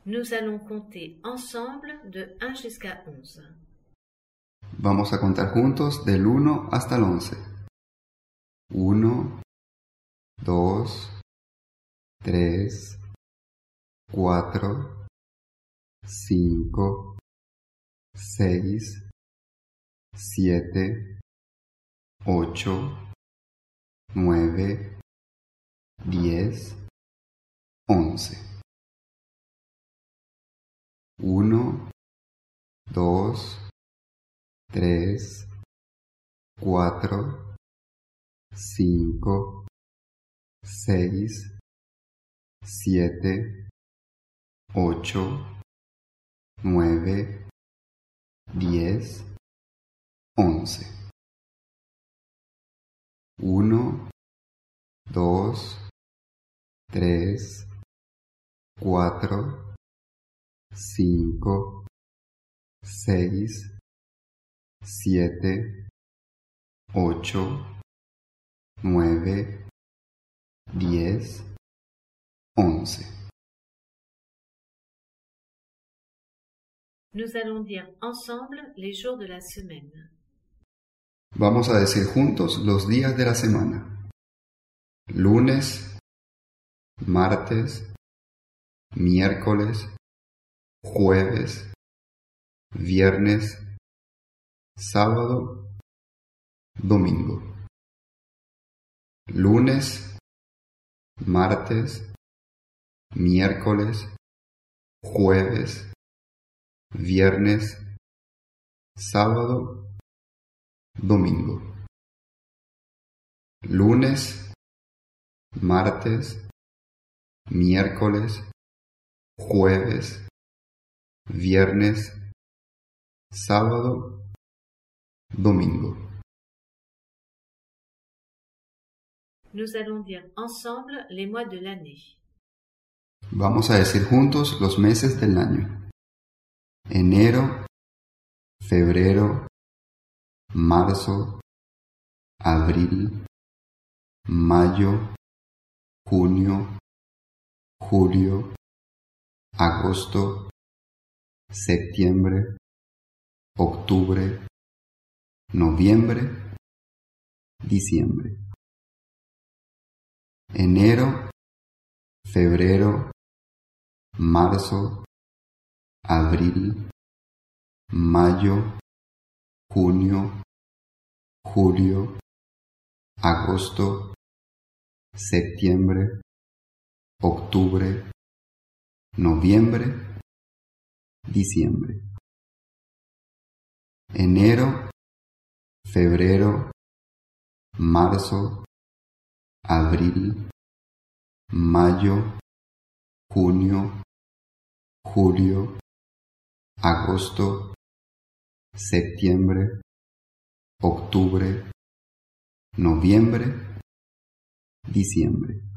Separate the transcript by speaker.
Speaker 1: Nous allons compter ensemble de 1 jusqu'à 11.
Speaker 2: Vamos a contar juntos del 1 hasta el 11. 1, 2, 3, 4, 5, 6, 7, 8, 9, 10, 11. 1, 2, 3, 4, 5, 6, 7, 8, 9, 10, 11. 1, 2, 3, 4, 5, 6, 7, 8, 9, 10, 11.
Speaker 1: Nous allons dire ensemble les jours de la semaine.
Speaker 2: Vamos a decir juntos los días de la semana. Lunes, martes, miércoles, jueves, viernes, sábado, domingo. Lunes, martes, miércoles, jueves, viernes, sábado, domingo. Lunes, martes, miércoles, jueves, viernes, sábado, domingo.
Speaker 1: Nous allons dire ensemble les mois de l'année.
Speaker 2: Vamos a decir juntos los meses del año. Enero, febrero, marzo, abril, mayo, junio, julio, agosto, septiembre, octubre, noviembre, diciembre. Enero, febrero, marzo, abril, mayo, junio, julio, agosto, septiembre, octubre, noviembre, diciembre. Enero, febrero, marzo, abril, mayo, junio, julio, agosto, septiembre, octubre, noviembre, diciembre.